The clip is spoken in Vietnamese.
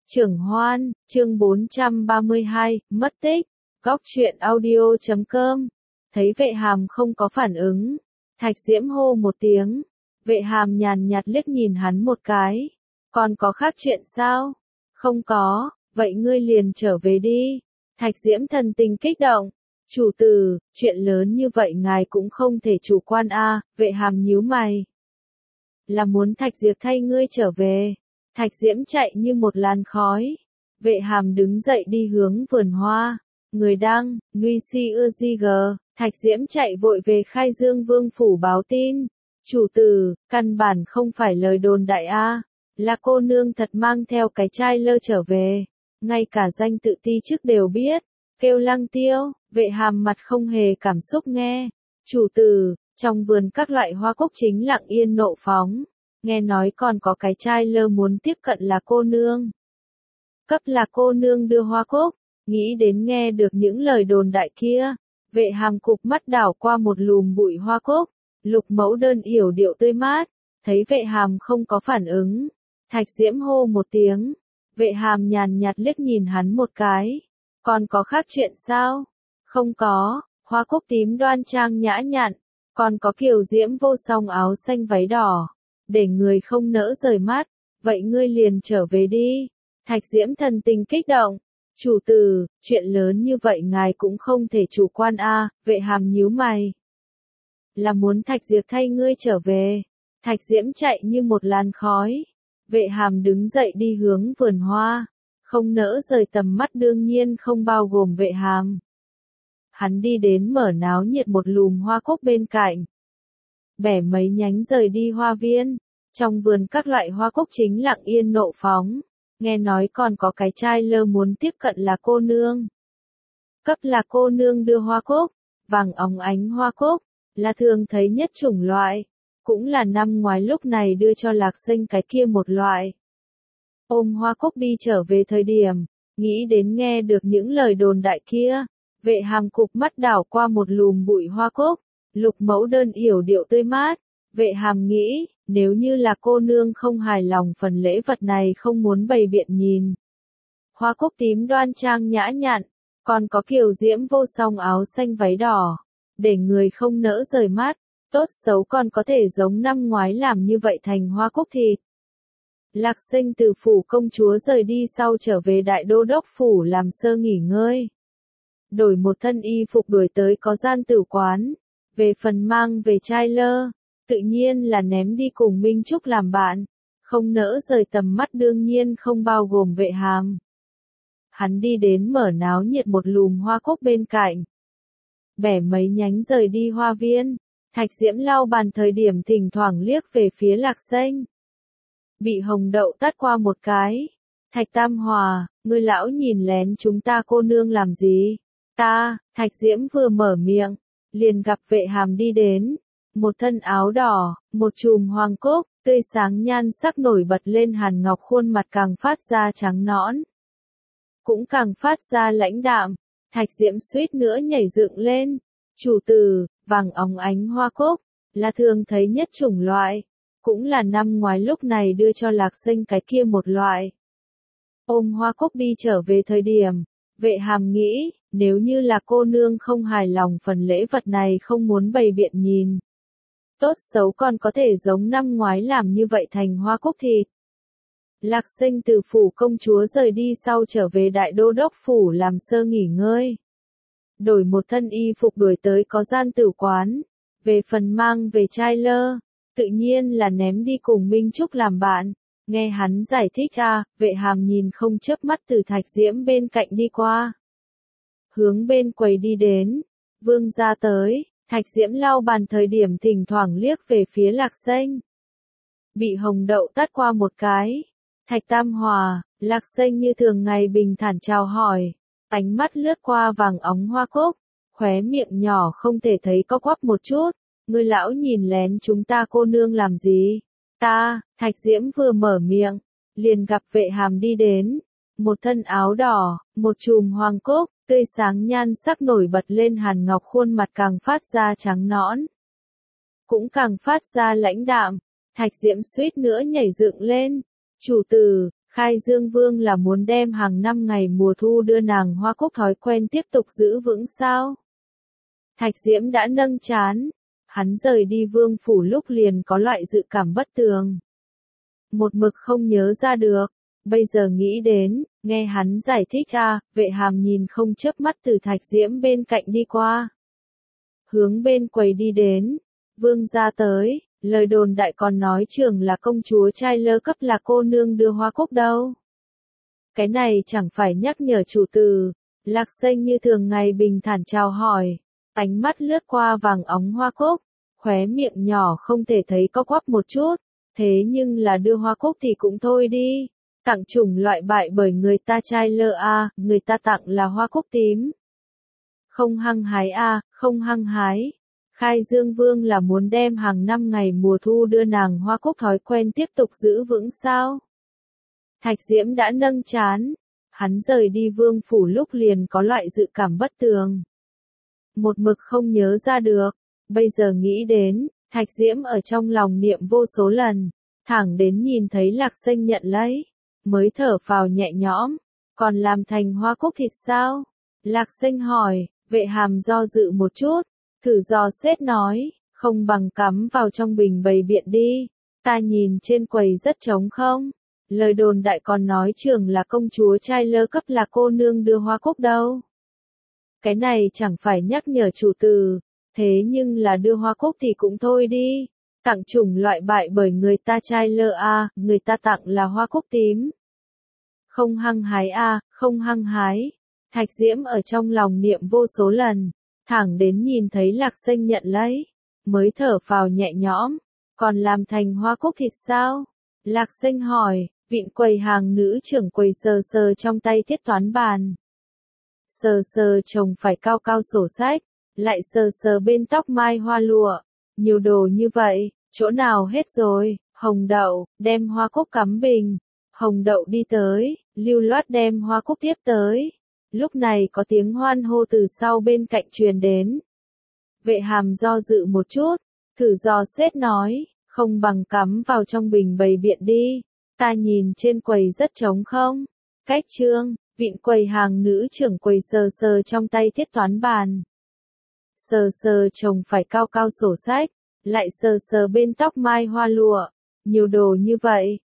Trưởng Hoan, chương 432, mất tích. Góc truyện audio.com. Thấy Vệ Hàm không có phản ứng, Thạch Diễm hô một tiếng. Vệ Hàm nhàn nhạt liếc nhìn hắn một cái. Còn có khác chuyện sao? Không có, vậy ngươi liền trở về đi. Thạch Diễm thần tình kích động. Chủ tử, chuyện lớn như vậy ngài cũng không thể chủ quan a. Vệ Hàm nhíu mày. Là muốn Thạch Diệp thay ngươi trở về. Thạch Diễm chạy như một làn khói. Vệ Hàm đứng dậy đi hướng vườn hoa. Người đăng, Nuy Si Ưa Di Gờ. Thạch Diễm chạy vội về Khai Dương Vương phủ báo tin. Chủ tử, căn bản không phải lời đồn đại a, là cô nương thật mang theo cái chai lơ trở về. Ngay cả danh tự ti chức đều biết. Kêu Lăng Tiêu. Vệ Hàm mặt không hề cảm xúc nghe. Chủ tử, trong vườn các loại hoa cúc chính lặng yên nộ phóng. Nghe nói còn có cái trai lơ muốn tiếp cận là cô nương. Cấp là cô nương đưa hoa cúc. Nghĩ đến nghe được những lời đồn đại kia. Vệ Hàm cụp mắt đảo qua một lùm bụi hoa cúc. Lục mẫu đơn yểu điệu tươi mát. Thấy Vệ Hàm không có phản ứng. Thạch Diễm hô một tiếng. Vệ Hàm nhàn nhạt liếc nhìn hắn một cái. Còn có khác chuyện sao? Không có. Hoa cúc tím đoan trang nhã nhặn. Còn có kiều diễm vô song áo xanh váy đỏ. Để người không nỡ rời mắt. Vậy ngươi liền trở về đi. Thạch Diễm thần tình kích động. Chủ tử, chuyện lớn như vậy ngài cũng không thể chủ quan a. Vệ Hàm nhíu mày. Là muốn Thạch Diệp thay ngươi trở về. Thạch Diễm chạy như một làn khói. Vệ Hàm đứng dậy đi hướng vườn hoa. Không nỡ rời tầm mắt đương nhiên không bao gồm Vệ Hàm. Hắn đi đến mở náo nhiệt một lùm hoa cúc bên cạnh. Bẻ mấy nhánh rời đi hoa viên. Trong vườn các loại hoa cúc chính lặng yên nộ phóng. Nghe nói còn có cái trai lơ muốn tiếp cận là cô nương. Cấp là cô nương đưa hoa cúc. Vàng óng ánh hoa cúc. Là thường thấy nhất chủng loại. Cũng là năm ngoái lúc này đưa cho Lạc Sinh cái kia một loại. Ôm hoa cúc đi trở về thời điểm. Nghĩ đến nghe được những lời đồn đại kia. Vệ Hàm cụp mắt đảo qua một lùm bụi hoa cúc. Lục mẫu đơn yểu điệu tươi mát. Vệ Hàm nghĩ, nếu như là cô nương không hài lòng phần lễ vật này không muốn bày biện nhìn. Hoa cúc tím đoan trang nhã nhặn. Còn có kiều diễm vô song áo xanh váy đỏ. Để người không nỡ rời mắt. Tốt xấu còn có thể giống năm ngoái làm như vậy thành hoa cúc thịt. Lạc Sinh từ phủ công chúa rời đi sau trở về đại đô đốc phủ làm sơ nghỉ ngơi. Đổi một thân y phục đuổi tới có gian tử quán. Về phần mang về trai lơ. Tự nhiên là ném đi cùng Minh Trúc làm bạn. Không nỡ rời tầm mắt đương nhiên không bao gồm Vệ Hàm. Hắn đi đến mở náo nhiệt một lùm hoa cúc bên cạnh. Bẻ mấy nhánh rời đi hoa viên. Thạch Diễm lau bàn thời điểm thỉnh thoảng liếc về phía Lạc Sinh. Bị Hồng Đậu tát qua một cái. Thạch Tam Hòa, ngươi lão nhìn lén chúng ta cô nương làm gì? Ta, Thạch Diễm vừa mở miệng. Liền gặp Vệ Hàm đi đến. Một thân áo đỏ, một chùm hoàng cúc, tươi sáng nhan sắc nổi bật lên hàn ngọc khuôn mặt càng phát ra trắng nõn. Cũng càng phát ra lãnh đạm. Thạch Diễm suýt nữa nhảy dựng lên. Chủ tử, vàng óng ánh hoa cúc, là thường thấy nhất chủng loại. Cũng là năm ngoái lúc này đưa cho Lạc Sinh cái kia một loại. Ôm hoa cúc đi trở về thời điểm. Vệ Hàm nghĩ, nếu như là cô nương không hài lòng phần lễ vật này không muốn bày biện nhìn. Tốt xấu còn có thể giống năm ngoái làm như vậy thành hoa cúc thịt. Lạc Sinh từ phủ công chúa rời đi sau trở về đại đô đốc phủ làm sơ nghỉ ngơi. Đổi một thân y phục đuổi tới có gian tử quán. Về phần mang về trai lơ. Tự nhiên là ném đi cùng Minh Trúc làm bạn. Nghe hắn giải thích Vệ Hàm nhìn không chớp mắt từ Thạch Diễm bên cạnh đi qua. Hướng bên quầy đi đến. Vương gia tới. Thạch Diễm lau bàn thời điểm thỉnh thoảng liếc về phía Lạc Sinh. Bị Hồng Đậu tát qua một cái. Thạch Tam Hòa, Lạc Sinh như thường ngày bình thản chào hỏi. Ánh mắt lướt qua vàng óng hoa cúc. Khóe miệng nhỏ không thể thấy có quắp một chút. Ngươi lão nhìn lén chúng ta cô nương làm gì? Ta, Thạch Diễm vừa mở miệng. Liền gặp Vệ Hàm đi đến. Một thân áo đỏ, một chùm hoàng cúc. Tươi sáng nhan sắc nổi bật lên hàn ngọc khuôn mặt càng phát ra trắng nõn. Cũng càng phát ra lãnh đạm. Thạch Diễm suýt nữa nhảy dựng lên. Chủ tử, Khai Dương Vương là muốn đem hàng năm ngày mùa thu đưa nàng Hoa Cúc thói quen tiếp tục giữ vững sao? Thạch Diễm đã nâng trán. Hắn rời đi vương phủ lúc liền có loại dự cảm bất tường. Một mực không nhớ ra được. Bây giờ nghĩ đến, nghe hắn giải thích Vệ Hàm nhìn không chớp mắt từ Thạch Diễm bên cạnh đi qua. Hướng bên quầy đi đến. Vương gia tới, lời đồn đại còn nói trưởng là công chúa trai lơ cấp là cô nương đưa Hoa Cúc đâu. Cái này chẳng phải nhắc nhở chủ tử. Lạc Xanh như thường ngày bình thản chào hỏi. Ánh mắt lướt qua vàng óng Hoa Cúc. Khóe miệng nhỏ không thể thấy có quắp một chút. Thế nhưng là đưa Hoa Cúc thì cũng thôi đi. Tặng chủng loại bại bởi người ta trai lơ người ta tặng là Hoa Cúc tím. Không hăng hái không hăng hái. Khai Dương Vương là muốn đem hàng năm ngày mùa thu đưa nàng Hoa Cúc thói quen tiếp tục giữ vững sao? Thạch Diễm đã nâng trán. Hắn rời đi vương phủ lúc liền có loại dự cảm bất tường. Một mực không nhớ ra được. Bây giờ nghĩ đến, Thạch Diễm ở trong lòng niệm vô số lần. Thẳng đến nhìn thấy Lạc Xanh nhận lấy. Mới thở phào nhẹ nhõm. Còn làm thành Hoa Cúc thịt sao? Lạc Xanh hỏi. Vệ Hàm do dự một chút. Thử dò xét nói. Không bằng cắm vào trong bình bày biện đi. Ta nhìn trên quầy rất trống không? Lời đồn đại còn nói trưởng là công chúa trai lơ cấp là cô nương đưa Hoa Cúc đâu. Cái này chẳng phải nhắc nhở chủ tử. Thế nhưng là đưa Hoa Cúc thì cũng thôi đi. Tặng chủng loại bại bởi người ta trai lơ người ta tặng là Hoa Cúc tím. Không hăng hái không hăng hái. Thạch Diễm ở trong lòng niệm vô số lần. Thẳng đến nhìn thấy Lạc Xanh nhận lấy. Mới thở phào nhẹ nhõm. Còn làm thành Hoa Cúc thịt sao? Lạc Xanh hỏi. Vịn quầy hàng nữ trưởng quầy sờ sờ trong tay thiết toán bàn. Sờ sờ chồng phải cao cao sổ sách. Lại sờ sờ bên tóc mai hoa lụa. Nhiều đồ như vậy, chỗ nào hết rồi? Hồng Đậu, đem Hoa Cúc cắm bình. Hồng Đậu đi tới, lưu loát đem Hoa Cúc tiếp tới. Lúc này có tiếng hoan hô từ sau bên cạnh truyền đến. Vệ Hàm do dự một chút, thử dò xét nói, không bằng cắm vào trong bình bày biện đi. Ta nhìn trên quầy rất trống không? Cách trương, vịn quầy hàng nữ trưởng quầy sờ sờ trong tay thiết toán bàn. Sờ sờ chồng phải cao cao sổ sách, lại sờ sờ bên tóc mai hoa lụa. Nhiều đồ như vậy,